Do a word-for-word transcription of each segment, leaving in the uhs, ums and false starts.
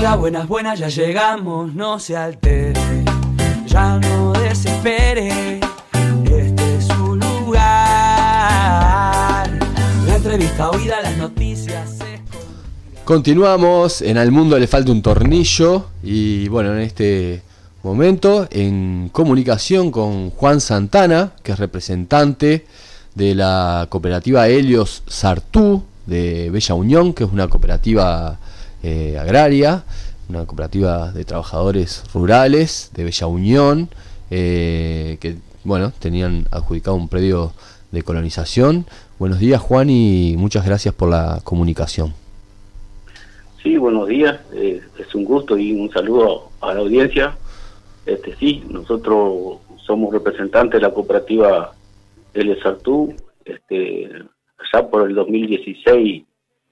Hola, buenas, buenas, ya llegamos, no se altere, ya no desespere, este es su lugar. La entrevista oída, las noticias. Continuamos, en Al Mundo le falta un tornillo y bueno, en este momento en comunicación con Juan Santana, que es representante de la cooperativa Helios Sartú de Bella Unión, que es una cooperativa eh, agraria, una cooperativa de trabajadores rurales de Bella Unión, eh, que bueno, tenían adjudicado un predio de colonización. Buenos días, Juan, y muchas gracias por la comunicación. Sí, buenos días, eh, es un gusto y un saludo a la audiencia. Este sí, nosotros somos representantes de la cooperativa Helios Sartú, este, allá por el dos mil dieciséis,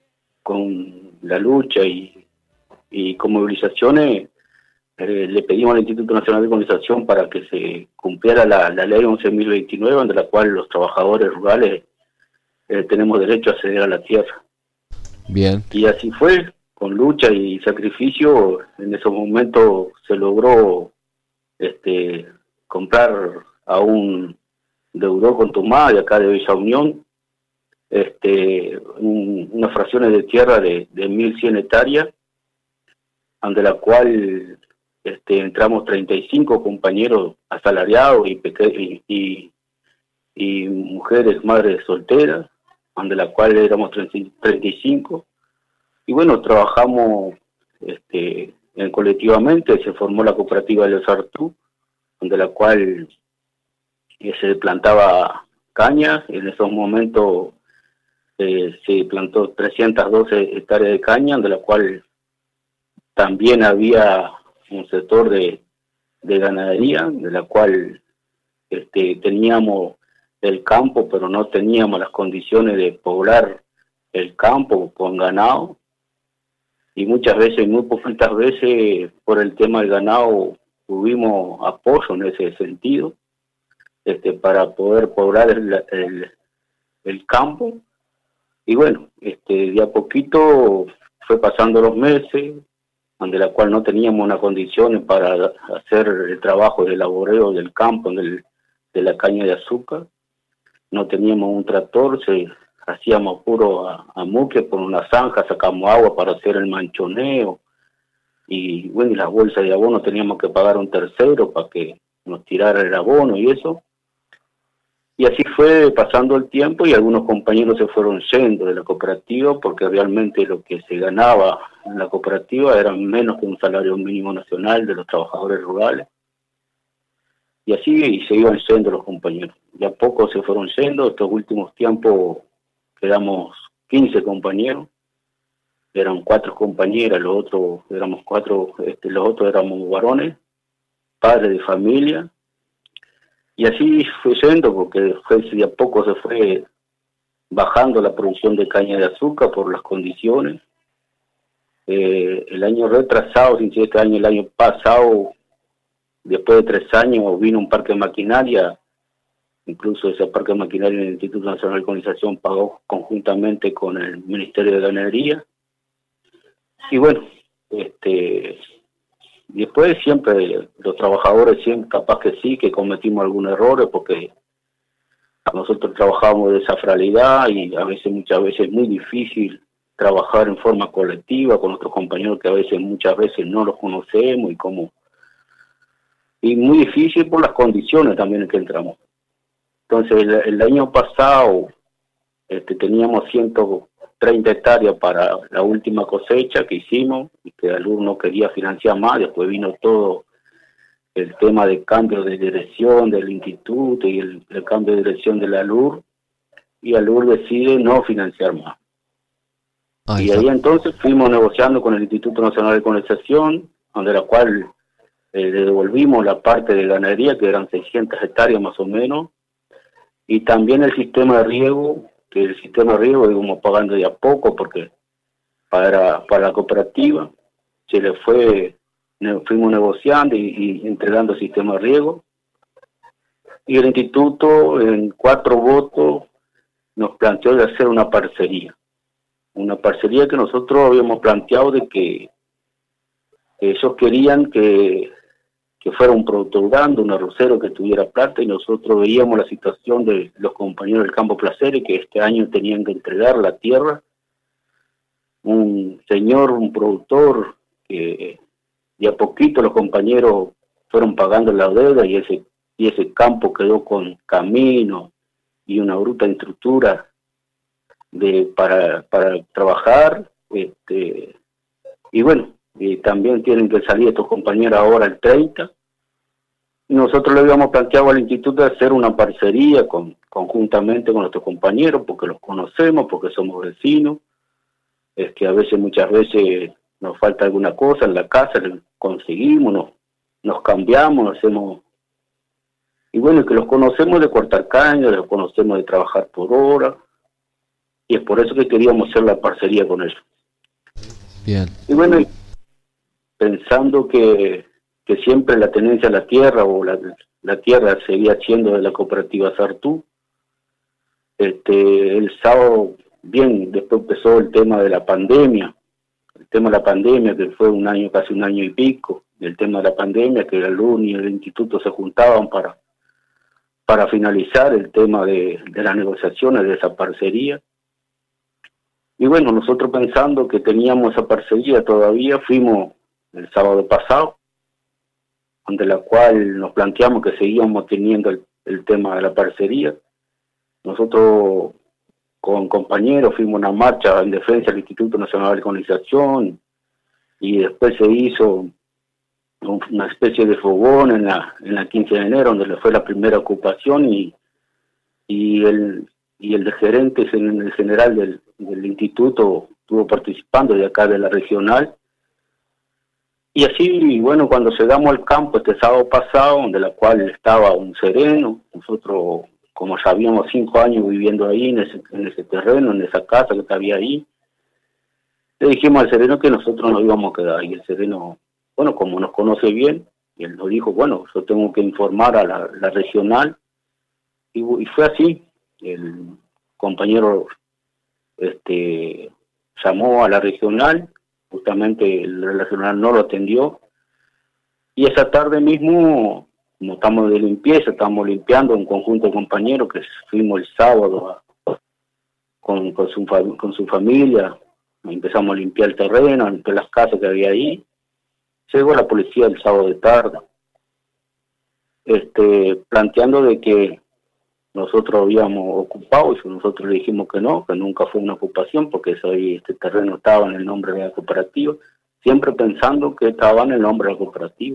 con la lucha y, y con movilizaciones, eh, le pedimos al Instituto Nacional de Colonización para que se cumpliera la, la ley once mil veintinueve, de la cual los trabajadores rurales eh, tenemos derecho a acceder a la tierra. Bien. Y así fue, con lucha y sacrificio, en esos momentos se logró este comprar a un deudor contumaz de acá de Bella Unión, este un, unas fracciones de tierra de, de mil cien hectáreas, ante la cual este entramos treinta y cinco compañeros asalariados y, peque- y, y, y mujeres madres solteras, ante la cual éramos treinta y cinco. Y bueno, trabajamos este, en, colectivamente, se formó la cooperativa de los Sartú, de la cual eh, se plantaba caña. En esos momentos eh, se plantó trescientas doce hectáreas de caña, de la cual también había un sector de, de ganadería, de la cual este, teníamos el campo, pero no teníamos las condiciones de poblar el campo con ganado. Y muchas veces, muy poquitas veces, por el tema del ganado, tuvimos apoyo en ese sentido, este, para poder poblar el, el, el campo. Y bueno, este, de a poquito fue pasando los meses, donde la cual no teníamos unas condiciones para hacer el trabajo de laboreo del campo, del, de la caña de azúcar. No teníamos un tractor, se hacíamos puro a, a muque por una zanja, sacamos agua para hacer el manchoneo, y bueno, y las bolsas de abono teníamos que pagar a un tercero para que nos tirara el abono y eso. Y así fue pasando el tiempo y algunos compañeros se fueron yendo de la cooperativa porque realmente lo que se ganaba en la cooperativa era menos que un salario mínimo nacional de los trabajadores rurales. Y así se iban yendo los compañeros. De a poco se fueron yendo. Estos últimos tiempos quedamos quince compañeros. Eran cuatro compañeras, los otros éramos cuatro, este, los otros éramos varones, padres de familia. Y así fue yendo, porque fue, de a poco se fue bajando la producción de caña de azúcar por las condiciones. Eh, el año retrasado, sin este año, el año pasado, después de tres años, vino un parque de maquinaria. Incluso ese parque de maquinaria el Instituto Nacional de Colonización pagó conjuntamente con el Ministerio de Ganadería. Y bueno, este después siempre los trabajadores, siempre capaz que sí, que cometimos algunos errores, porque nosotros trabajamos de esa fragilidad y a veces, muchas veces es muy difícil trabajar en forma colectiva con nuestros compañeros que a veces, muchas veces no los conocemos y como y muy difícil por las condiciones también en que entramos. Entonces el, el año pasado este, teníamos ciento treinta hectáreas para la última cosecha que hicimos y que el alumno quería financiar más. Después vino todo el tema de cambio de dirección del instituto y el, el cambio de dirección de la L U R, y la L U R decide no financiar más. Ahí y ahí está. Entonces fuimos negociando con el Instituto Nacional de Colonización, donde la cual eh, le devolvimos la parte de ganadería, que eran seiscientas hectáreas más o menos, y también el sistema de riego, que el sistema de riego íbamos pagando de a poco, porque para, para la cooperativa se le fue, ne, fuimos negociando y, y entregando el sistema de riego, y el instituto en cuatro votos nos planteó de hacer una parcería, una parcería que nosotros habíamos planteado de que ellos querían que, que fuera un productor grande, un arrocero que tuviera plata, y nosotros veíamos la situación de los compañeros del Campo Placeres, que este año tenían que entregar la tierra. Un señor, un productor, que de a poquito los compañeros fueron pagando la deuda, y ese, y ese campo quedó con camino y una bruta estructura de, para, para trabajar, este, y bueno, y también tienen que salir estos compañeros ahora el treinta. Nosotros le habíamos planteado al instituto de hacer una parcería con, conjuntamente con nuestros compañeros, porque los conocemos, porque somos vecinos. Es que a veces, muchas veces, nos falta alguna cosa en la casa, le conseguimos, nos, nos cambiamos, nos hacemos... Y bueno, que los conocemos de cortar caña, los conocemos de trabajar por hora, y es por eso que queríamos hacer la parcería con ellos. Bien. Y bueno, pensando que, que siempre la tenencia a la tierra, o la, la tierra seguía siendo de la cooperativa Sartú, este, el sábado, bien, después empezó el tema de la pandemia, el tema de la pandemia, que fue un año, casi un año y pico, el tema de la pandemia, que el U N I y el instituto se juntaban para, para finalizar el tema de, de las negociaciones de esa parcería. Y bueno, nosotros pensando que teníamos esa parcería todavía, fuimos el sábado pasado, ante la cual nos planteamos que seguíamos teniendo el, el tema de la parcería. Nosotros con compañeros fuimos a una marcha en defensa del Instituto Nacional de Colonización, y después se hizo una especie de fogón en la, en la quince de enero, donde fue la primera ocupación, y, y el y el de gerente, el general del, del instituto, estuvo participando de acá de la regional. Y así, bueno, cuando llegamos al campo este sábado pasado, donde la cual estaba un sereno, nosotros, como ya habíamos cinco años viviendo ahí, en ese, en ese terreno, en esa casa que había ahí, le dijimos al sereno que nosotros nos íbamos a quedar. Y el sereno, bueno, como nos conoce bien, él nos dijo, bueno, yo tengo que informar a la, la regional. Y, y fue así. El compañero este, llamó a la regional, justamente la regional no lo atendió, y esa tarde mismo, como estamos de limpieza, estamos limpiando un conjunto de compañeros que fuimos el sábado a, con, con, su, con su familia, empezamos a limpiar el terreno, a limpiar las casas que había ahí. Llegó la policía el sábado de tarde, este, planteando de que nosotros habíamos ocupado, y nosotros le dijimos que no, que nunca fue una ocupación, porque eso ahí, este terreno estaba en el nombre de la cooperativa, siempre pensando que estaba en el nombre de la cooperativa.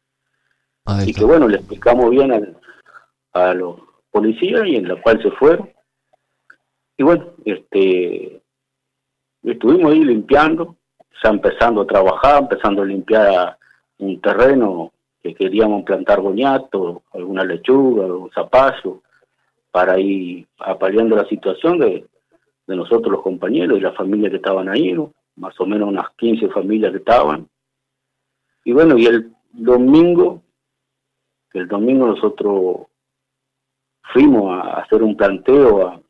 Y que bueno, le explicamos bien al, a los policías, y en la cual se fueron. Y bueno, este estuvimos ahí limpiando, ya empezando a trabajar, empezando a limpiar un terreno que queríamos plantar boniato, alguna lechuga, un zapallo, para ir apaleando la situación de, de nosotros los compañeros y las familias que estaban ahí, ¿no? Más o menos unas quince familias que estaban. Y bueno, y el domingo, el domingo nosotros fuimos a hacer un planteo a,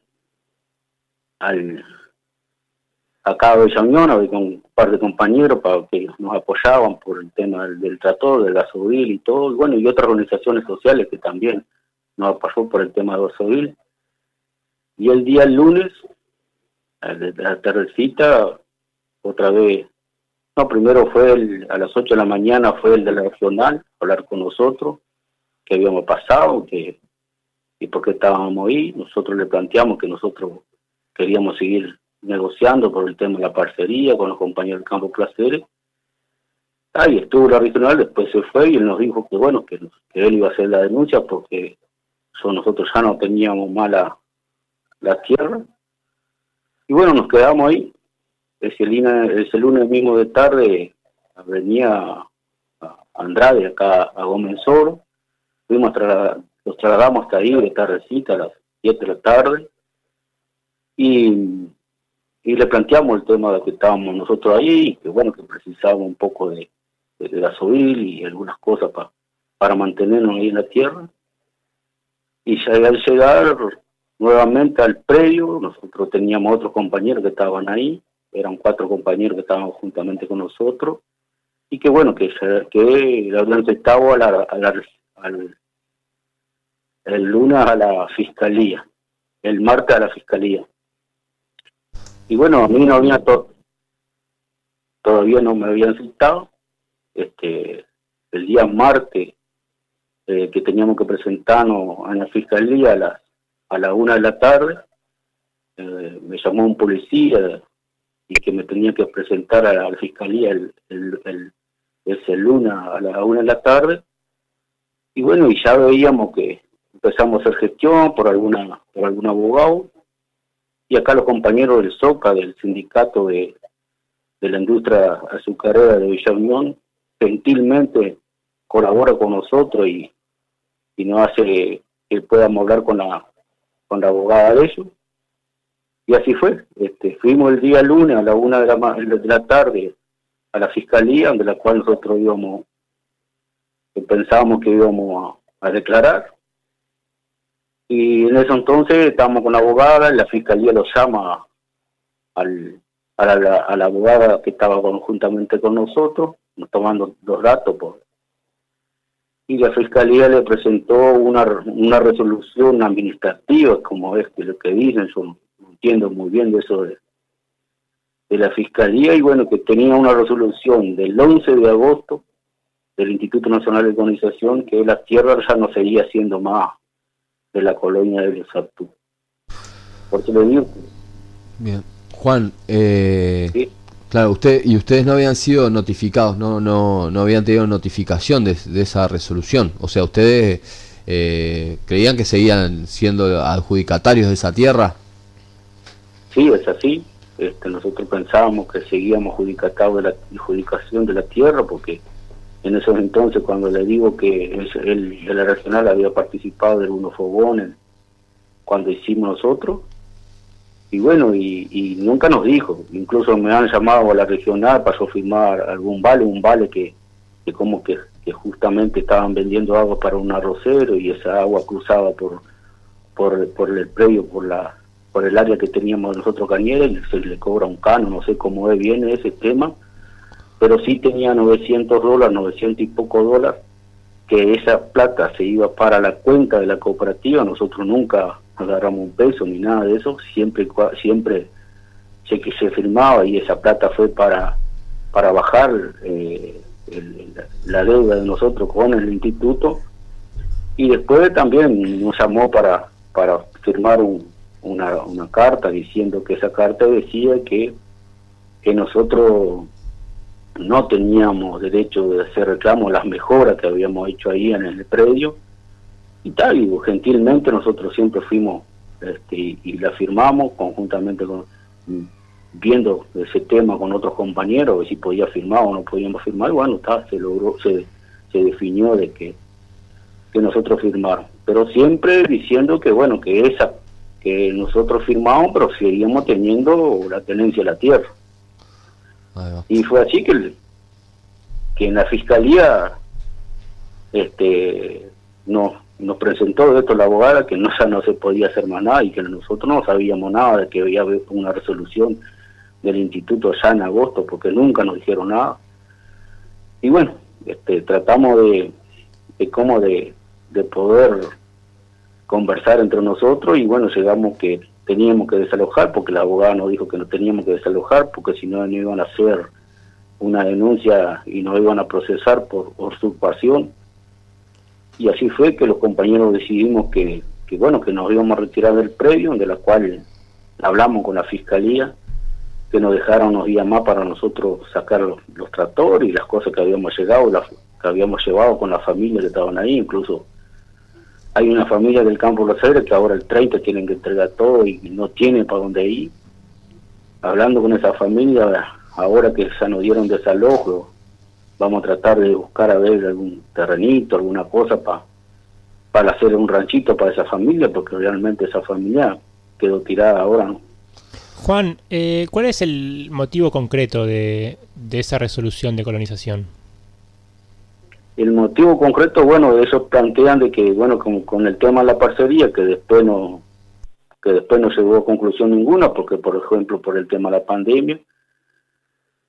al, acá a Bella Unión, con un par de compañeros para que nos apoyaban por el tema del, del trator, del gasoil y todo, y bueno, y otras organizaciones sociales que también nos apoyó por el tema del gasoil. Y el día lunes, de la tardecita, otra vez, no, primero fue el, a las ocho de la mañana fue el de la regional, a hablar con nosotros, que habíamos pasado, que y por qué estábamos ahí. Nosotros le planteamos que nosotros queríamos seguir negociando por el tema de la parcería con los compañeros del Campo Placeres. Ahí estuvo la regional, después se fue y él nos dijo que bueno, que, que él iba a hacer la denuncia porque so, nosotros ya no teníamos más la, la tierra. Y bueno, nos quedamos ahí. Ese, ese lunes mismo de tarde venía a Andrade, acá a Gómez Oro. Fuimos a nos trasladamos hasta ahí de tardecita a las siete de la tarde. Y, y le planteamos el tema de que estábamos nosotros ahí, y que bueno, que precisábamos un poco de, de, de gasoil y algunas cosas pa, para mantenernos ahí en la tierra. Y ya al llegar nuevamente al predio, nosotros teníamos otros compañeros que estaban ahí, eran cuatro compañeros que estaban juntamente con nosotros, y que bueno, que, se, que le habían citado a la, a la, al, el lunes a la fiscalía, el martes a la fiscalía. Y bueno, a mí no había to todavía no me habían citado. Este, el día martes eh, que teníamos que presentarnos en la fiscalía a las a la una de la tarde, eh, me llamó un policía y que me tenía que presentar a la, a la fiscalía el, el, el, ese lunes a la una de la tarde. Y bueno, y ya veíamos que empezamos a hacer gestión por alguna por algún abogado, y acá los compañeros del SOCA, del sindicato de, de la industria azucarera de Villa Unión, gentilmente colabora con nosotros y, y nos hace que podamos hablar con la con la abogada de ellos. Y así fue. Este, fuimos el día lunes a la una de la, de la tarde a la fiscalía, donde la cual nosotros íbamos, que pensábamos que íbamos a, a declarar. Y en ese entonces estábamos con la abogada, y la fiscalía lo llama al, a, la, a la abogada que estaba conjuntamente con nosotros, nos tomando los datos. Por, y la fiscalía le presentó una, una resolución administrativa, como es que lo que dicen, yo no entiendo muy bien de eso de, de la fiscalía, y bueno, que tenía una resolución del once de agosto del Instituto Nacional de Colonización, que la tierra ya no seguía siendo más de la colonia de los Aptú. Por eso le digo. Bien. Juan, eh, ¿sí? Claro, usted y ustedes no habían sido notificados, no no no habían tenido notificación de, de esa resolución. O sea, ustedes eh, creían que seguían siendo adjudicatarios de esa tierra. Sí, es así. Este, nosotros pensábamos que seguíamos adjudicatados de la adjudicación de la tierra, porque en esos entonces, cuando le digo que el de la regional había participado del Uno Fogones cuando hicimos nosotros, y bueno, y, y nunca nos dijo. Incluso me han llamado a la regional para yo firmar algún vale, un vale que, que como que, que justamente estaban vendiendo agua para un arrocero, y esa agua cruzaba por por, por el predio, por la por el área que teníamos nosotros Cañeres, y se le cobra un cano, no sé cómo es bien ese tema, pero sí tenía novecientos dólares, novecientos y poco dólares, que esa plata se iba para la cuenta de la cooperativa. Nosotros nunca agarramos un peso ni nada de eso, siempre siempre sé que se firmaba, y esa plata fue para para bajar eh, el, la deuda de nosotros con el instituto. Y después también nos llamó para para firmar un, una, una carta diciendo que esa carta decía que que nosotros no teníamos derecho de hacer reclamo a las mejoras que habíamos hecho ahí en el predio, y tal, y gentilmente nosotros siempre fuimos este, y, y la firmamos conjuntamente con, viendo ese tema con otros compañeros, si podía firmar o no podíamos firmar. Bueno, está, se logró, se, se definió de que, que nosotros firmáramos, pero siempre diciendo que bueno, que esa, que nosotros firmamos, pero seguíamos teniendo la tenencia de la tierra. Y fue así que, que en la fiscalía este nos, nos presentó esto la abogada, que no, ya no se podía hacer más nada, y que nosotros no sabíamos nada de que había una resolución del instituto ya en agosto, porque nunca nos dijeron nada. Y bueno, este tratamos de, de cómo de, de poder conversar entre nosotros, y bueno, llegamos que teníamos que desalojar, porque la abogada nos dijo que no teníamos que desalojar, porque si no, no iban a hacer una denuncia y nos iban a procesar por, por usurpación. Y así fue que los compañeros decidimos que, que bueno, que nos íbamos a retirar del predio, de la cual hablamos con la fiscalía, que nos dejaron unos días más para nosotros sacar los, los tractores y las cosas que habíamos llegado, las, que habíamos llevado con la familia que estaban ahí. Incluso hay una familia del Campo Los Aires que ahora el treinta tienen que entregar todo y no tienen para dónde ir. Hablando con esa familia, ahora que ya nos dieron desalojo, vamos a tratar de buscar a ver algún terrenito, alguna cosa para para hacer un ranchito para esa familia, porque realmente esa familia quedó tirada ahora, ¿no? Juan, eh, ¿cuál es el motivo concreto de, de esa resolución de colonización? El motivo concreto, bueno, ellos plantean de que, bueno, con, con el tema de la parcería, que después no que después no llegó a conclusión ninguna, porque, por ejemplo, por el tema de la pandemia,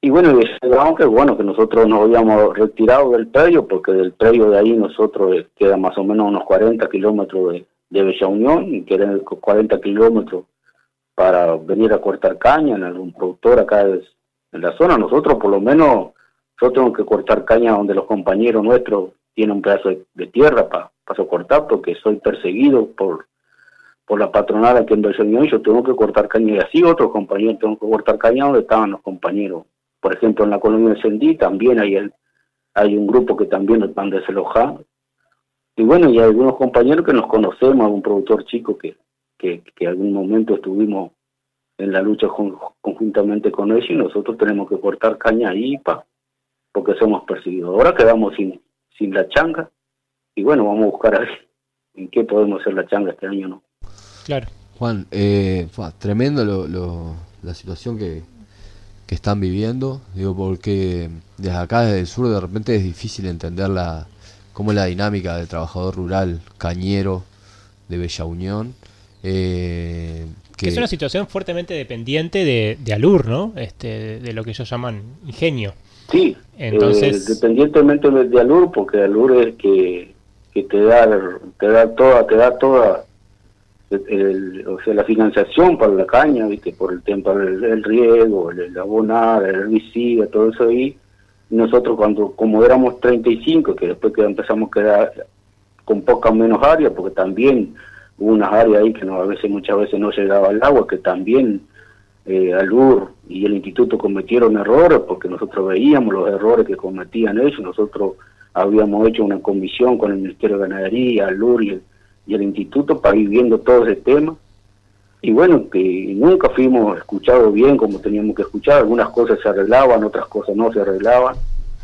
Y bueno, y llegamos que bueno, que nosotros nos habíamos retirado del predio, porque del predio de ahí nosotros eh, queda más o menos unos cuarenta kilómetros de, de Bella Unión, y quedan cuarenta kilómetros para venir a cortar caña en algún productor acá de, en la zona. Nosotros por lo menos, yo tengo que cortar caña donde los compañeros nuestros tienen un pedazo de, de tierra para pa socortar, porque soy perseguido por por la patronal aquí en Bella Unión. Yo tengo que cortar caña, y así otros compañeros tengo que cortar caña donde estaban los compañeros. Por ejemplo, en la colonia de Sendí también hay, el, hay un grupo que también están desalojados. Y bueno, y hay algunos compañeros que nos conocemos, algún productor chico que, que, que algún momento estuvimos en la lucha con, conjuntamente con ellos, y nosotros tenemos que cortar caña ahí pa, porque somos perseguidos. Ahora quedamos sin, sin la changa, y bueno, vamos a buscar a ver en qué podemos hacer la changa este año, ¿no? Claro. Juan, eh, fue tremendo lo, lo, la situación que, que están viviendo, digo, porque desde acá, desde el sur, de repente es difícil entender la cómo es la dinámica del trabajador rural cañero de Bella Unión. Eh, que... que es una situación fuertemente dependiente de, de Alur, ¿no? Este, de, de lo que ellos llaman ingenio. Sí, entonces eh, dependientemente de, de Alur, porque Alur es que, que te da, te da toda, te da toda El, el, o sea, la financiación para la caña, viste, por el tema del el riego, el, el abonar, el herbicida, todo eso ahí. Y nosotros cuando, como éramos treinta y cinco, que después que empezamos a quedar con poca menos área, porque también hubo unas áreas ahí que no, a veces, muchas veces no llegaba el agua, que también eh, Alur y el instituto cometieron errores, porque nosotros veíamos los errores que cometían ellos. Nosotros habíamos hecho una comisión con el Ministerio de Ganadería, Alur y el y el instituto para ir viendo todo ese tema, y bueno, que nunca fuimos escuchados bien como teníamos que escuchar. Algunas cosas se arreglaban, otras cosas no se arreglaban,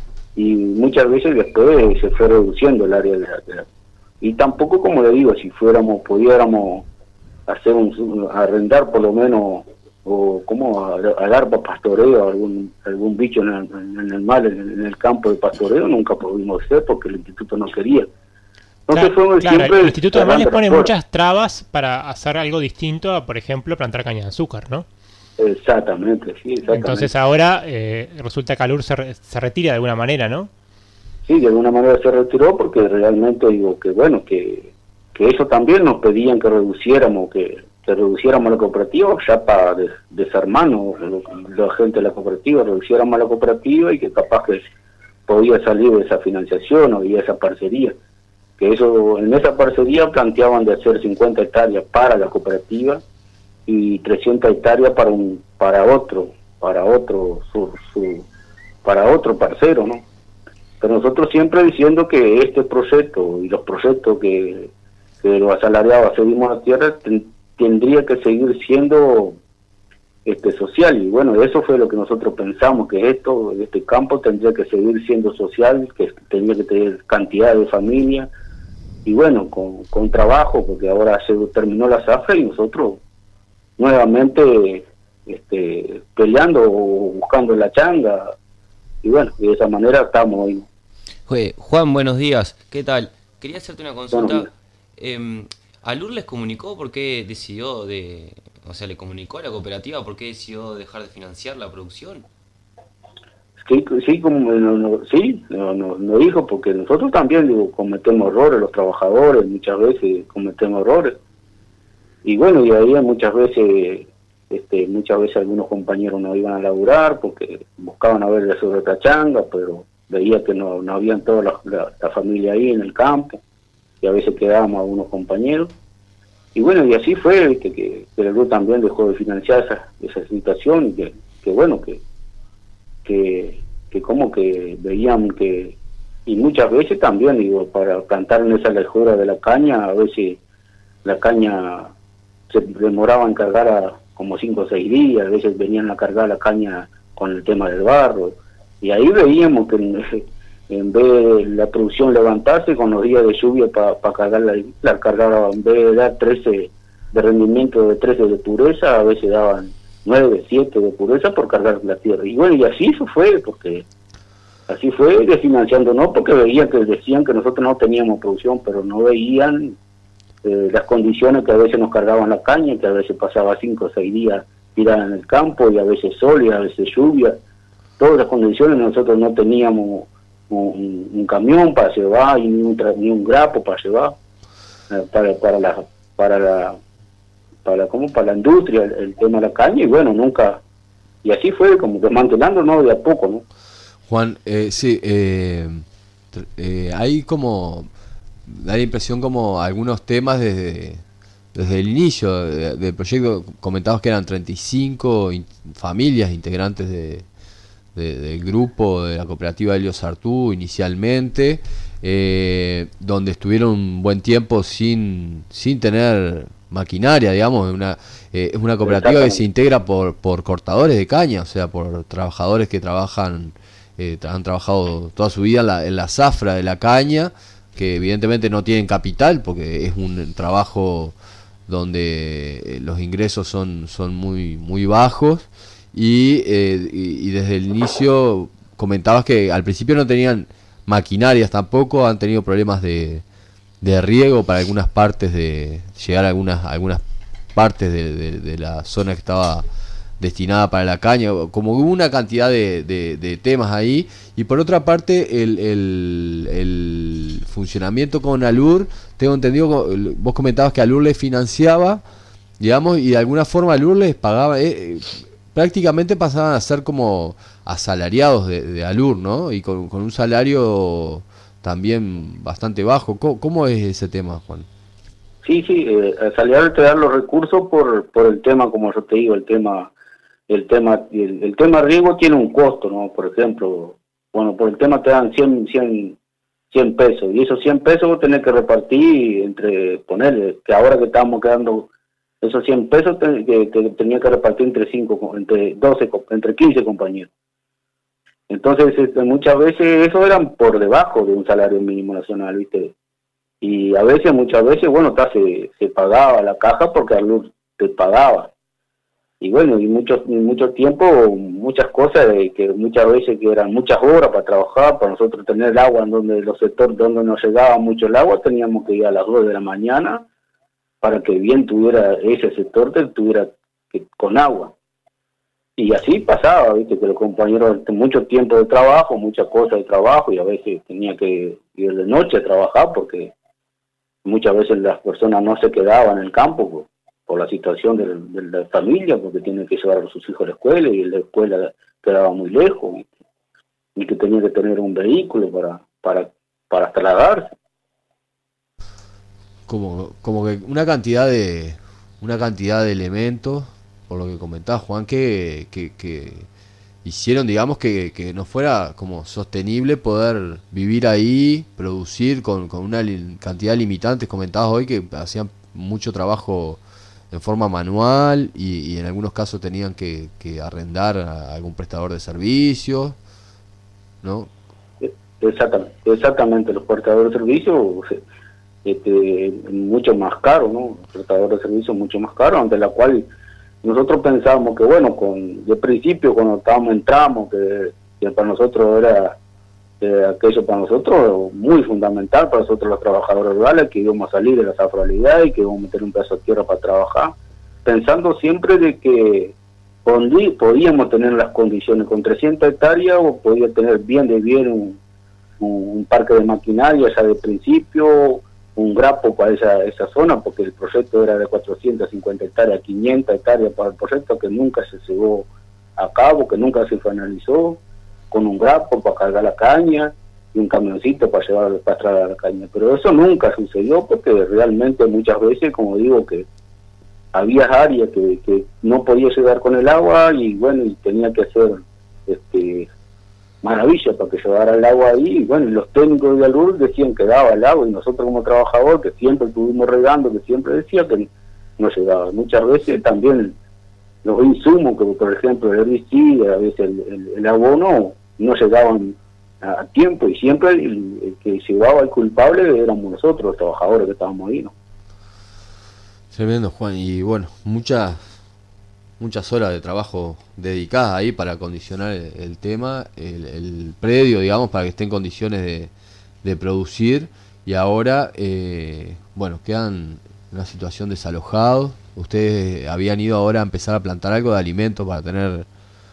y muchas veces después se fue reduciendo el área de la, de la, y tampoco, como le digo, si fuéramos, pudiéramos hacer un, arrendar por lo menos, o como a, a dar para pastoreo algún algún bicho en el, en el mar, en, en el campo de pastoreo, nunca pudimos hacer porque el instituto no quería. Entonces claro, fue claro, siempre el Instituto además les pone por... muchas trabas para hacer algo distinto a, por ejemplo, plantar caña de azúcar, ¿no? Exactamente, sí, exactamente. Entonces ahora eh, resulta que Alur se, re, se retira de alguna manera, ¿no? Sí, de alguna manera se retiró, porque realmente digo que bueno, que, que eso también nos pedían que reduciéramos, que, que reduciéramos la cooperativa, ya para des, desarmarnos la gente de la cooperativa, reduciéramos la cooperativa, y que capaz que podía salir de esa financiación o de esa parcería. Que eso, en esa parcería planteaban de hacer cincuenta hectáreas para la cooperativa y trescientas hectáreas para un para otro para otro su, su para otro parcero, ¿no? Pero nosotros siempre diciendo que este proyecto y los proyectos que, que los asalariados accedimos a la tierra ten, tendría que seguir siendo este social, y bueno, eso fue lo que nosotros pensamos, que esto este campo tendría que seguir siendo social, que tendría que tener cantidad de familias. Y bueno, con, con trabajo, porque ahora se terminó la zafra y nosotros nuevamente este, peleando o buscando la changa. Y bueno, de esa manera estamos hoy. Juan, buenos días. ¿Qué tal? Quería hacerte una consulta. Bueno, eh, ¿Alur les comunicó por qué decidió de... O sea, le comunicó a la cooperativa por qué decidió dejar de financiar la producción? Sí, sí, como, no, no, sí, no, no, no dijo, porque nosotros también digo, cometemos errores, los trabajadores muchas veces cometemos errores, y bueno, y ahí muchas veces, este, muchas veces algunos compañeros no iban a laburar porque buscaban a ver sobre otra changa, pero veía que no, no habían toda la, la, la familia ahí en el campo, y a veces quedábamos algunos compañeros, y bueno, y así fue que, que, que el grupo también dejó de financiar esa, esa situación, y que, que bueno, que que, que como que veían que, y muchas veces también, digo, para plantar en esa lejura de la caña, a veces la caña se demoraba en cargar a como cinco o seis días, a veces venían a cargar la caña con el tema del barro, y ahí veíamos que en, en vez de la producción levantarse con los días de lluvia para pa cargar la, la cargaba, en vez de dar trece de rendimiento, de trece de pureza, a veces daban nueve, siete de pureza por cargar la tierra. Y bueno, y así eso fue, porque así fue desfinanciándonos, porque veían que decían que nosotros no teníamos producción, pero no veían eh, las condiciones que a veces nos cargaban la caña, que a veces pasaba cinco o seis días tirada en el campo, y a veces sol y a veces lluvia. todas las condiciones, nosotros no teníamos un, un camión para llevar, y ni un, tra- ni un grapo para llevar, eh, para, para la, para la, para, ¿cómo? Para la industria, el, el tema de la caña, y bueno, nunca, y así fue como desmantelándonos de a poco, ¿no? Juan, eh, sí, eh, tr- eh, hay como, da la impresión como algunos temas desde, desde el inicio de- del proyecto, comentabas que eran treinta y cinco in- familias integrantes de, de- del grupo de la cooperativa Helio Sartú inicialmente, eh, donde estuvieron un buen tiempo sin, sin tener maquinaria, digamos, una, eh, es una cooperativa que se integra por, por cortadores de caña, o sea, por trabajadores que trabajan, eh, tra- han trabajado toda su vida en la, en la zafra de la caña, que evidentemente no tienen capital porque es un trabajo donde eh, los ingresos son, son muy, muy bajos y, eh, y, y desde el inicio comentabas que al principio no tenían maquinarias tampoco, han tenido problemas de, de riego para algunas partes de llegar a algunas, algunas partes de, de, de la zona que estaba destinada para la caña, como hubo una cantidad de, de, de temas ahí, y por otra parte el, el, el funcionamiento con Alur, tengo entendido, vos comentabas que Alur les financiaba, digamos, y de alguna forma Alur les pagaba, eh, prácticamente pasaban a ser como asalariados de, de Alur, ¿no? Y con, con un salario también bastante bajo. ¿Cómo, cómo es ese tema, Juan? Sí, sí, eh, Salarial te da los recursos por, por el tema, como yo te digo, el tema, el tema, el, el tema riego tiene un costo, ¿no? Por ejemplo, bueno, por el tema te dan cien, cien, cien pesos, y esos cien pesos vos tenés que repartir entre, ponerle, que ahora que estamos quedando, esos cien pesos te, que, que tenía que repartir entre cinco, entre doce, entre quince compañeros. Entonces, este, muchas veces eso eran por debajo de un salario mínimo nacional, ¿viste? Y a veces, muchas veces, bueno, ta, se, se pagaba la caja porque Alur te pagaba. Y bueno, y mucho, y mucho tiempo, muchas cosas de que muchas veces que eran muchas horas para trabajar, para nosotros tener el agua en donde los sectores donde nos llegaba mucho el agua, teníamos que ir a las dos de la mañana para que bien tuviera ese sector, tuviera que, con agua. Y así pasaba, viste, que los compañeros, mucho tiempo de trabajo, muchas cosas de trabajo, y a veces tenía que ir de noche a trabajar porque muchas veces las personas no se quedaban en el campo por, por la situación de, de la familia, porque tienen que llevar a sus hijos a la escuela y la escuela quedaba muy lejos, ¿viste? Y que tenía que tener un vehículo para para para trasladarse. Como, como que una cantidad de una cantidad de elementos, por lo que comentaba Juan, que, que, que hicieron, digamos, que, que no fuera como sostenible poder vivir ahí, producir con, con una li- cantidad de limitantes. Comentabas hoy que hacían mucho trabajo en forma manual y, y en algunos casos tenían que, que arrendar a algún prestador de servicios, ¿no? Exactamente, exactamente, los portadores de servicios, este, mucho más caro, ¿no? Los prestadores de servicios mucho más caros, ante la cual nosotros pensábamos que, bueno, con de principio cuando estábamos entramos, que, que para nosotros era eh, aquello para nosotros muy fundamental, para nosotros los trabajadores rurales, que íbamos a salir de la zafralidad y que íbamos a meter un pedazo de tierra para trabajar, pensando siempre de que pondi, podíamos tener las condiciones con trescientas hectáreas o podía tener bien de bien un, un, un parque de maquinaria ya de principio, un grapo para esa, esa zona, porque el proyecto era de cuatrocientas cincuenta hectáreas, quinientas hectáreas para el proyecto, que nunca se llevó a cabo, que nunca se finalizó, con un grapo para cargar la caña y un camioncito para llevar para trasladar la caña. Pero eso nunca sucedió porque realmente muchas veces, como digo, que había áreas que, que no podía llegar con el agua y bueno, y tenía que hacer este maravilla para que llevara el agua ahí, y bueno, y los técnicos de Alur decían que daba el agua, y nosotros como trabajadores, que siempre estuvimos regando, que siempre decía que no llegaba. Muchas veces también los insumos, como por ejemplo el herbicida, a veces el, el, el abono, no llegaban a tiempo, y siempre el, el que llevaba el culpable éramos nosotros, los trabajadores que estábamos ahí, ¿no? Tremendo, Juan, y bueno, muchas muchas horas de trabajo dedicadas ahí para acondicionar el, el tema, el, el predio, digamos, para que esté en condiciones de, de producir, y ahora, eh, bueno, quedan en una situación desalojados. Ustedes habían ido ahora a empezar a plantar algo de alimento para tener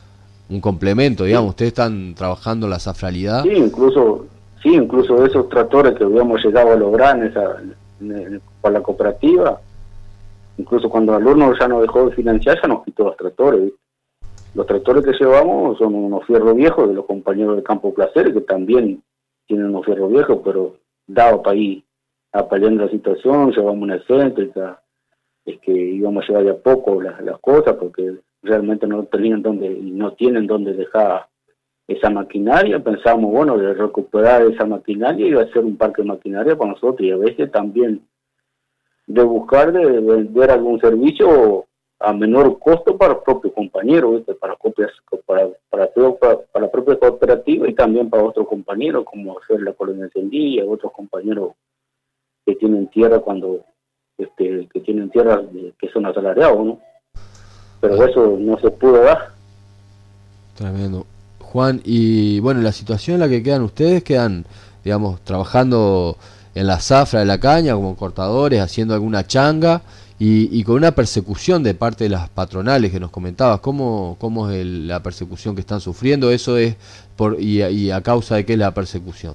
un complemento, digamos. Ustedes están trabajando la zafralidad. Sí, incluso, sí, incluso esos tractores que habíamos llegado a lograr en esa, en, en, con la cooperativa, incluso cuando el horno ya nos dejó de financiar, ya nos quitó los tractores, ¿viste? Los tractores que llevamos son unos fierros viejos de los compañeros de Campo Placer, que también tienen unos fierros viejos, pero dado para ir apaleando la situación, llevamos una excéntrica, es que íbamos a llevar de a poco las, las cosas, porque realmente no tenían donde, no tienen donde dejar esa maquinaria. Pensamos, bueno, de recuperar esa maquinaria y hacer un parque de maquinaria para nosotros, y a veces también de buscar de vender algún servicio a menor costo para los propios compañeros, ¿viste? Para, copias, para, para, para, para la propia cooperativa y también para otros compañeros, como hacer la colonia encendida, otros compañeros que tienen tierra cuando este que tienen tierra que son asalariados, ¿no? Pero eso no se pudo dar. Tremendo. Juan, y bueno, la situación en la que quedan ustedes, quedan, digamos, trabajando en la zafra de la caña como cortadores, haciendo alguna changa y, y con una persecución de parte de las patronales que nos comentabas. ¿Cómo, cómo es el, la persecución que están sufriendo? Eso es por y, y a causa de qué es la persecución.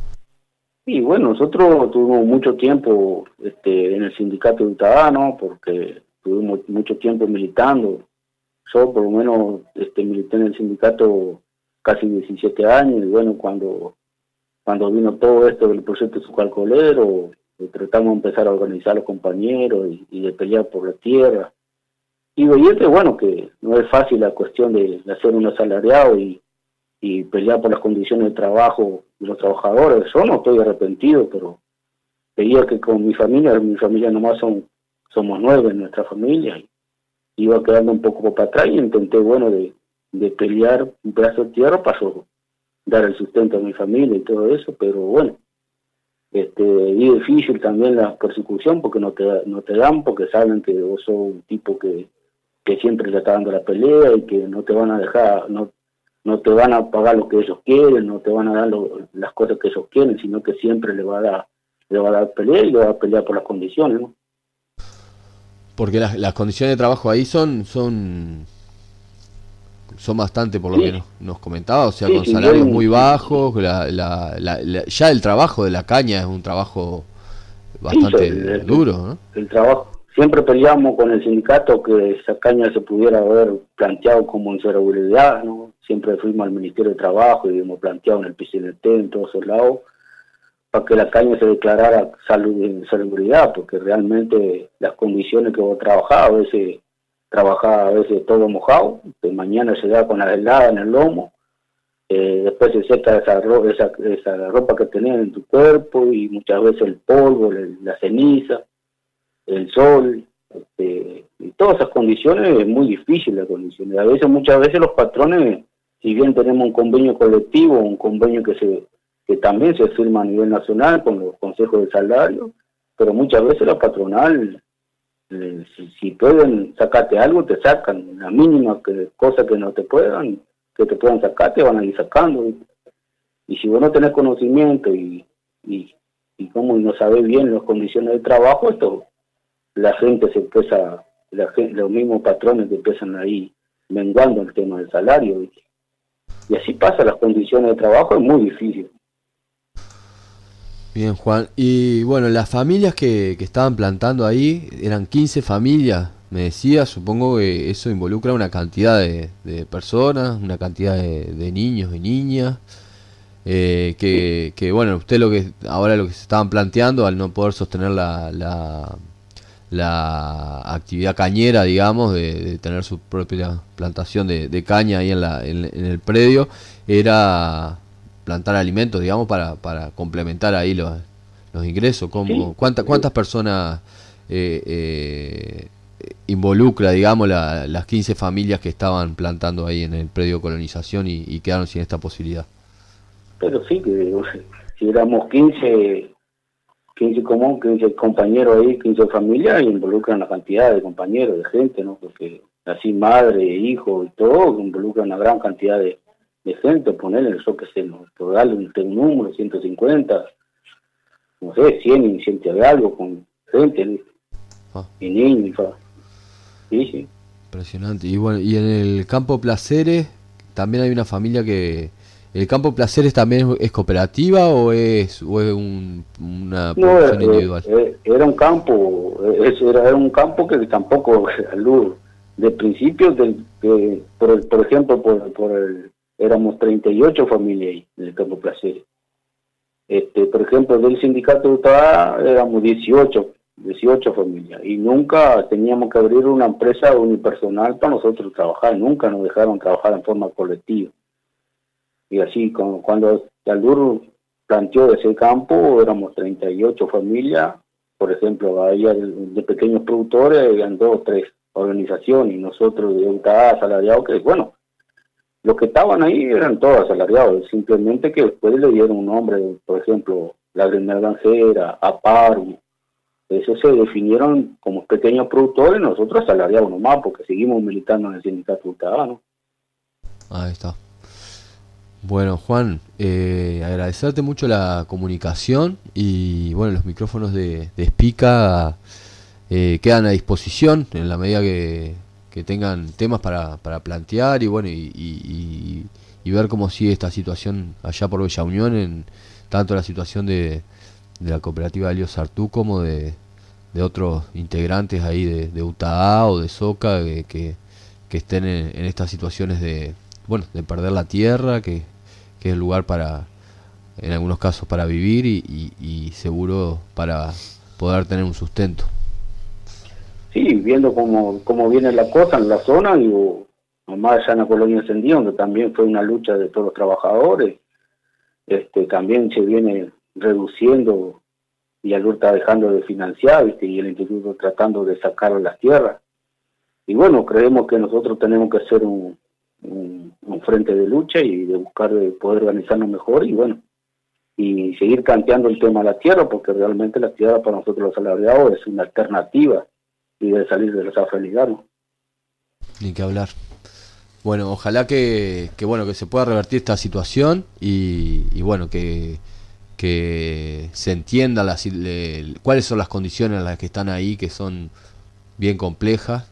Y bueno, nosotros tuvimos mucho tiempo este, en el sindicato de Utah, porque tuvimos mucho tiempo militando. Yo por lo menos este, milité en el sindicato casi diecisiete años, y bueno, cuando cuando vino todo esto del proyecto sucalcolero, tratamos de empezar a organizar a los compañeros y, y de pelear por la tierra. Y veía que bueno, que no es fácil la cuestión de, de hacer un asalariado y, y pelear por las condiciones de trabajo de los trabajadores. Yo no estoy arrepentido, pero veía que con mi familia, mi familia nomás son somos nueve en nuestra familia, y iba quedando un poco para atrás y intenté, bueno, de, de pelear un pedazo de tierra para yo dar el sustento a mi familia y todo eso, pero bueno, este y difícil también la persecución, porque no te no te dan, porque saben que vos sos un tipo que, que siempre le está dando la pelea y que no te van a dejar, no no te van a pagar lo que ellos quieren, no te van a dar lo, las cosas que ellos quieren, sino que siempre le va a dar, le va a dar pelea y le va a pelear por las condiciones, ¿no? Porque las, las condiciones de trabajo ahí son son son bastante, por lo sí. que nos, nos comentaba, o sea, sí, con sí, salarios yo, muy bajos, la, la, la, la, ya el trabajo de la caña es un trabajo bastante sí, el, duro, ¿no? El trabajo, siempre peleamos con el sindicato que esa caña se pudiera haber planteado como insalubridad, ¿no? Siempre fuimos al Ministerio de Trabajo y hemos planteado en el P C N T, en todos esos lados, para que la caña se declarara salud, insalubridad, porque realmente las condiciones que vos trabajabas, a veces trabajaba a veces todo mojado, de mañana se da con la helada en el lomo, eh, después se seca esa, ro esa, esa ropa que tenías en tu cuerpo, y muchas veces el polvo, el, la ceniza, el sol, este, y todas esas condiciones, es muy difícil las condiciones. A veces, muchas veces los patrones, si bien tenemos un convenio colectivo, un convenio que se que también se firma a nivel nacional con los consejos de salario, pero muchas veces la patronal, eh, si, si pueden sacarte algo, te sacan. La mínima que, cosa que no te puedan, que te puedan sacar, te van a ir sacando. Y, y si vos no tenés conocimiento y, y, y como no sabés bien las condiciones de trabajo, esto la gente se empieza, la gente, los mismos patrones que empiezan ahí menguando el tema del salario. Y, y así pasa, las condiciones de trabajo es muy difícil. Bien, Juan. Y bueno, las familias que, que estaban plantando ahí, eran quince familias, me decía. Supongo que eso involucra una cantidad de, de personas, una cantidad de, de niños y niñas. Eh, que, que bueno, usted lo que ahora lo que se estaban planteando, al no poder sostener la, la, la actividad cañera, digamos, de, de tener su propia plantación de, de caña ahí en, la, en, en el predio, era plantar alimentos, digamos, para, para complementar ahí los, los ingresos. ¿Cómo, sí. ¿cuánta, ¿Cuántas personas eh, eh, involucra, digamos, la, las quince familias que estaban plantando ahí en el predio de colonización y, y quedaron sin esta posibilidad? Pero sí, que si éramos quince, quince, como, quince compañeros ahí, quince familias, involucran una cantidad de compañeros, de gente, ¿no? Porque así madre, hijo y todo, involucran una gran cantidad de de gente, ponerle eso que se nos darle un, un número, ciento cincuenta, no sé, cien y ciento de algo con gente, ¿no? Ah. Y niños, sí, sí. Impresionante. Y bueno, y en el campo Placeres, también hay una familia que... ¿El campo Placeres también es cooperativa o es, o es un, una producción no, individual? Eh, era un campo, eso era, era un campo que tampoco, de principio, de, de, por, el, por ejemplo, por, por el, éramos treinta y ocho familias ahí en el campo Placeres. Este, por ejemplo, del sindicato de Utah éramos dieciocho, dieciocho familias, y nunca teníamos que abrir una empresa unipersonal para nosotros trabajar, nunca nos dejaron trabajar en forma colectiva. Y así, como cuando Alur planteó ese campo, éramos treinta y ocho familias, por ejemplo, había de, de pequeños productores, habían dos o tres organizaciones, y nosotros de Utah asalariados, que bueno, los que estaban ahí eran todos asalariados, simplemente que después le dieron un nombre, por ejemplo, la Gremial Granjera, APARU, eso se definieron como pequeños productores, nosotros asalariados nomás, porque seguimos militando en el sindicato Utah, ¿no? Ahí está. Bueno, Juan, eh, agradecerte mucho la comunicación y bueno, los micrófonos de, de Spica eh, quedan a disposición en la medida que, que tengan temas para, para plantear y bueno y, y, y ver cómo sigue esta situación allá por Bella Unión, en tanto la situación de, de la cooperativa Elio Sartú como de, de otros integrantes ahí de, de Utah o de Soca que, que, que estén en, en estas situaciones de bueno, de perder la tierra, que, que es el lugar para, en algunos casos, para vivir y, y, y seguro para poder tener un sustento. Sí, viendo cómo, cómo viene la cosa en la zona, digo, nomás allá en la colonia Encendida, donde también fue una lucha de todos los trabajadores, este también se viene reduciendo y Alur está dejando de financiar, ¿viste? Y el instituto tratando de sacar las tierras. Y bueno, creemos que nosotros tenemos que hacer un Un, un frente de lucha y de buscar de poder organizarnos mejor y bueno, y seguir planteando el tema de la tierra, porque realmente la tierra para nosotros los asalariados es una alternativa y de salir de la zafra, ¿no? Ni que hablar. Bueno, ojalá que, que bueno que se pueda revertir esta situación y, y bueno que, que se entienda las, le, cuáles son las condiciones en las que están ahí, que son bien complejas.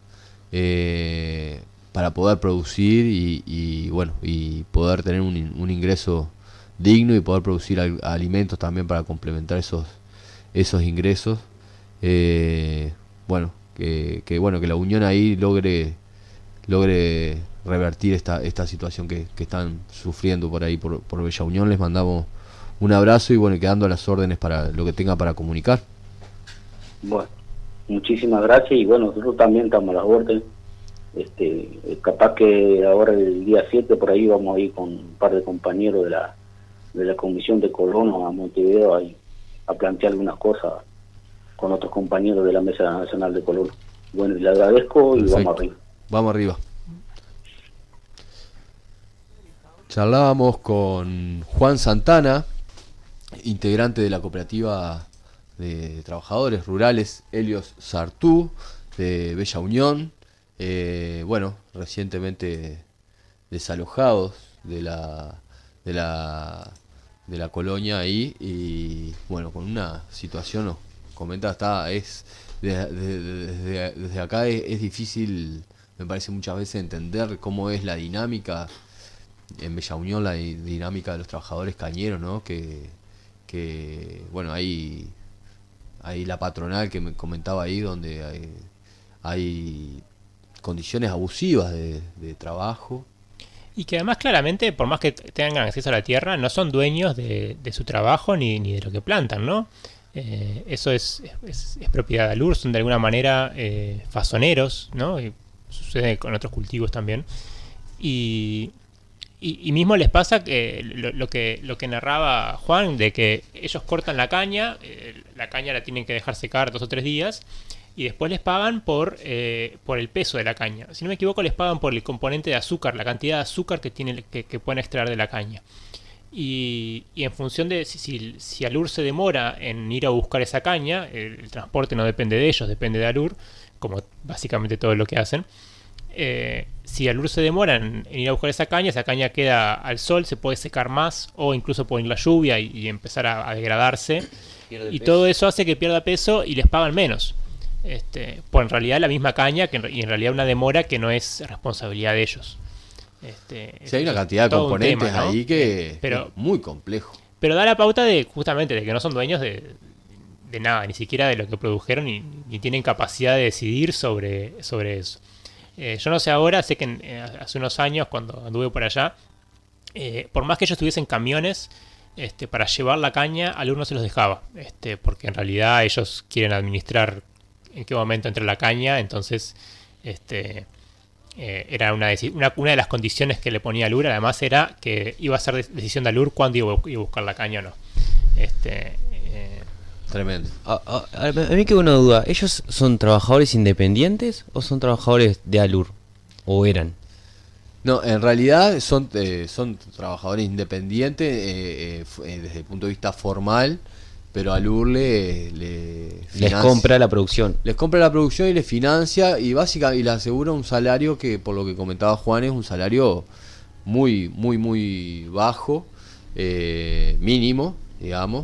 Eh, para poder producir y, y bueno y poder tener un, un ingreso digno y poder producir al, alimentos también para complementar esos esos ingresos. Eh, bueno que, que bueno que la unión ahí logre logre revertir esta esta situación que, que están sufriendo por ahí por, por Bella Unión. Les mandamos un abrazo y bueno, quedando a las órdenes para lo que tenga para comunicar. Bueno, muchísimas gracias y bueno, nosotros también estamos a las órdenes. Este, capaz que ahora el día siete por ahí vamos a ir con un par de compañeros de la de la comisión de Colono a Montevideo a, a plantear algunas cosas con otros compañeros de la Mesa Nacional de Colono. Bueno, le agradezco. Perfecto. Y vamos arriba. Vamos arriba. Charlábamos con Juan Santana, integrante de la cooperativa de trabajadores rurales Helios Sartú de Bella Unión. Eh, bueno, recientemente desalojados de la de la de la colonia ahí y bueno, con una situación, nos comenta, está es desde, desde, desde acá es, es difícil, me parece muchas veces, entender cómo es la dinámica en Bella Unión, la dinámica de los trabajadores cañeros, ¿no? Que, que bueno, hay hay la patronal que me comentaba ahí, donde hay, hay condiciones abusivas de, de trabajo. Y que además claramente, por más que tengan acceso a la tierra, no son dueños de, de su trabajo ni, ni de lo que plantan, ¿no? Eh, eso es, es, es propiedad de Alur, son de alguna manera eh, fasoneros, ¿no? Y sucede con otros cultivos también. Y, y, y mismo les pasa que lo, lo que lo que narraba Juan, de que ellos cortan la caña, eh, la caña la tienen que dejar secar dos o tres días, y después les pagan por eh, por el peso de la caña. Si no me equivoco, les pagan por el componente de azúcar, la cantidad de azúcar que tiene que, que pueden extraer de la caña. Y, y en función de si, si, si Alur se demora en ir a buscar esa caña, el, el transporte no depende de ellos, depende de Alur, como básicamente todo lo que hacen. Eh, si Alur se demora en, en ir a buscar esa caña, esa caña queda al sol, se puede secar más o incluso puede ir la lluvia y, y empezar a, a degradarse. Pierde y peso. Todo eso hace que pierda peso y les pagan menos. Este, por en realidad la misma caña que en, y en realidad una demora que no es responsabilidad de ellos. Este, sí, hay una cantidad de componentes tema, ¿no? ahí que pero, es muy complejo. Pero da la pauta de justamente de que no son dueños de, de nada, ni siquiera de lo que produjeron, ni, ni tienen capacidad de decidir sobre, sobre eso. Eh, yo no sé ahora, sé que en, eh, hace unos años cuando anduve por allá, eh, por más que ellos tuviesen camiones este, para llevar la caña, al uno se los dejaba, este, porque en realidad ellos quieren administrar en qué momento entra la caña, entonces este, eh, era una, una, una de las condiciones que le ponía a Alur, además era que iba a ser decisión de Alur cuándo iba, iba a buscar la caña o no. Este, eh, Tremendo. A, a, a mí queda una duda, ¿ellos son trabajadores independientes o son trabajadores de Alur? ¿O eran? No, en realidad son, eh, son trabajadores independientes eh, eh, desde el punto de vista formal, pero Alur le, le les compra la producción. Les compra la producción y les financia y básicamente y les asegura un salario que, por lo que comentaba Juan, es un salario muy, muy, muy bajo, eh, mínimo, digamos,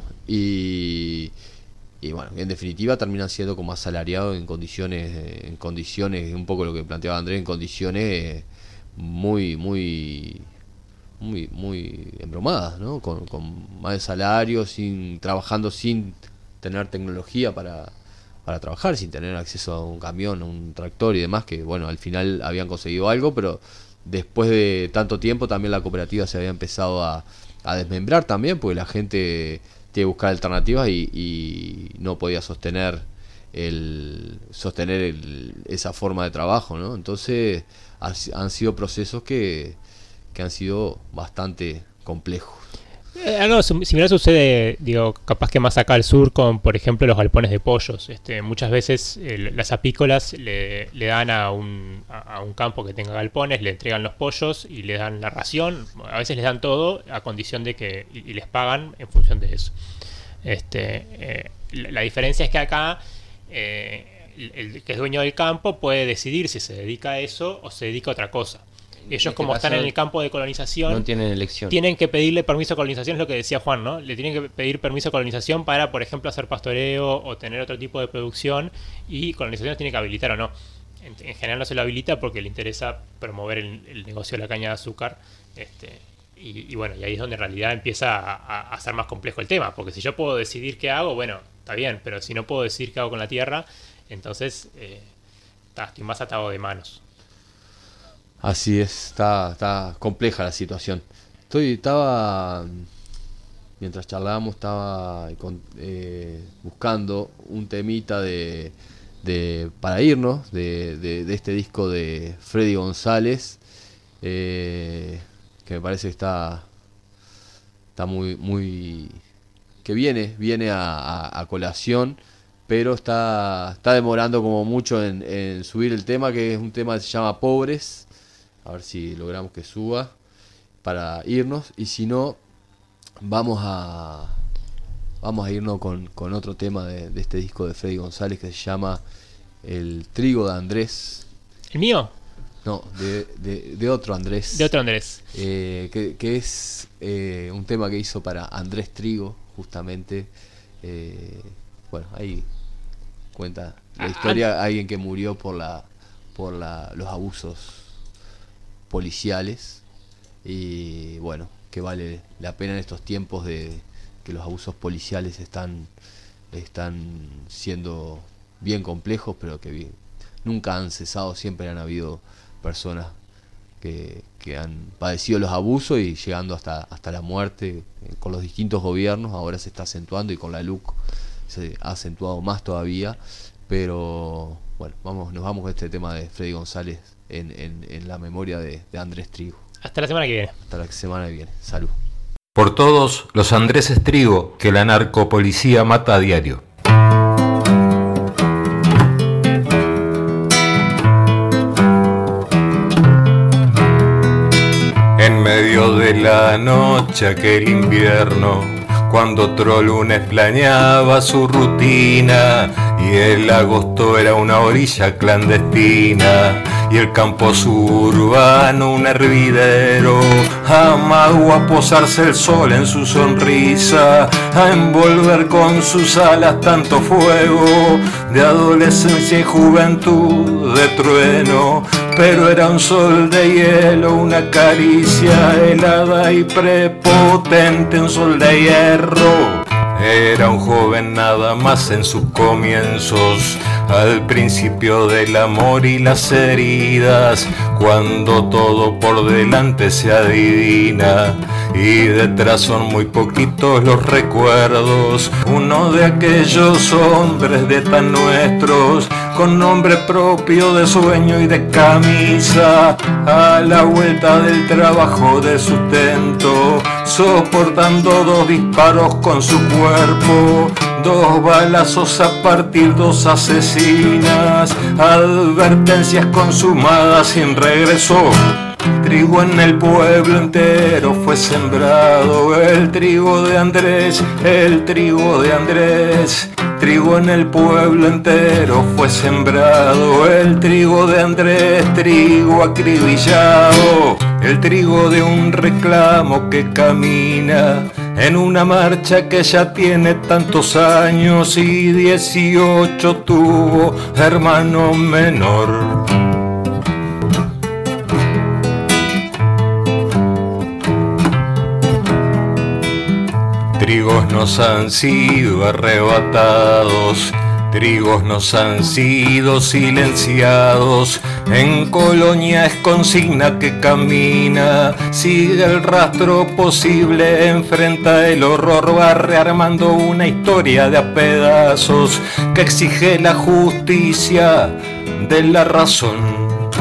y, y bueno, en definitiva terminan siendo como asalariados en condiciones, en condiciones, un poco lo que planteaba Andrés, en condiciones muy, muy... muy muy embromadas, ¿no? Con, con más de salario, sin trabajando sin tener tecnología para, para trabajar, sin tener acceso a un camión, a un tractor y demás, que bueno, al final habían conseguido algo, pero después de tanto tiempo también la cooperativa se había empezado a, a desmembrar también, porque la gente tiene que buscar alternativas y, y no podía sostener el sostener el, esa forma de trabajo, ¿no? Entonces ha, han sido procesos que que han sido bastante complejos. Eh, algo similar sucede, digo, capaz que más acá al sur con, por ejemplo, los galpones de pollos. Este, muchas veces eh, las apícolas le, le dan a un, a, a un campo que tenga galpones, le entregan los pollos y le dan la ración. A veces les dan todo a condición de que y, y les pagan en función de eso. Este, eh, la, la diferencia es que acá eh, el, el que es dueño del campo puede decidir si se dedica a eso o se dedica a otra cosa. Ellos, este como están en el campo de colonización, no tienen elección. Tienen que pedirle permiso de colonización, es lo que decía Juan, ¿no? Le tienen que pedir permiso de colonización para, por ejemplo, hacer pastoreo o tener otro tipo de producción, y colonización tiene que habilitar o no. En, en general no se lo habilita porque le interesa promover el, el negocio de la caña de azúcar. Este, y, y bueno, y ahí es donde en realidad empieza a, a, a ser más complejo el tema, porque si yo puedo decidir qué hago, bueno, está bien, pero si no puedo decidir qué hago con la tierra, entonces eh, está, estoy más atado de manos. Así es, está, está compleja la situación. Estoy, estaba, mientras charlábamos, estaba eh, buscando un temita de, de para irnos de, de, de este disco de Freddy González, eh, que me parece que está, está muy, muy, que viene, viene a, a, a colación, pero está, está demorando como mucho en, en subir el tema, que es un tema que se llama Pobres. A ver si logramos que suba para irnos. Y si no, vamos a vamos a irnos con, con otro tema de, de este disco de Freddy González que se llama El Trigo de Andrés. ¿El mío? No, de, de, de otro Andrés. De otro Andrés. Eh, que, que es eh, un tema que hizo para Andrés Trigo, justamente. Eh, bueno, ahí cuenta la historia de alguien que murió por la por la, los abusos policiales, y bueno, que vale la pena en estos tiempos de que los abusos policiales están están siendo bien complejos, pero que bien, nunca han cesado, siempre han habido personas que, que han padecido los abusos y llegando hasta, hasta la muerte con los distintos gobiernos. Ahora se está acentuando y con la L U C se ha acentuado más todavía, pero bueno, vamos, nos vamos con este tema de Freddy González En, en, en la memoria de, de Andrés Trigo. Hasta la semana que viene. Hasta la semana que viene. Salud. Por todos los Andréses Trigo que la narcopolicía mata a diario. En medio de la noche aquel invierno, cuando otro lunes planeaba su rutina y el agosto era una orilla clandestina, y el campo suburbano un hervidero. Amado a posarse el sol en su sonrisa, a envolver con sus alas tanto fuego de adolescencia y juventud de trueno. Pero era un sol de hielo, una caricia helada y prepotente, un sol de hierro. Era un joven nada más en sus comienzos, al principio del amor y las heridas, cuando todo por delante se adivina y detrás son muy poquitos los recuerdos. Uno de aquellos hombres de tan nuestros, con nombre propio de sueño y de camisa, a la vuelta del trabajo de sustento, soportando dos disparos con su cuerpo, dos balazos a partir, dos asesinas, advertencias consumadas sin regreso. Trigo en el pueblo entero fue sembrado, el trigo de Andrés, el trigo de Andrés. Trigo en el pueblo entero fue sembrado, el trigo de Andrés, trigo acribillado, el trigo de un reclamo que camina en una marcha que ya tiene tantos años y dieciocho tuvo hermano menor. Trigos nos han sido arrebatados, trigos nos han sido silenciados. En Colonia es consigna que camina, sigue el rastro posible, enfrenta el horror, va rearmando una historia de a pedazos que exige la justicia de la razón.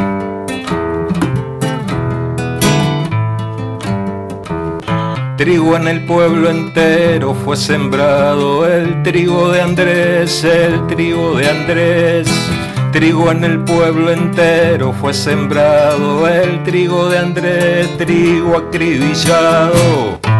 Trigo en el pueblo entero fue sembrado, el trigo de Andrés, el trigo de Andrés. Trigo en el pueblo entero fue sembrado, el trigo de Andrés, trigo acribillado.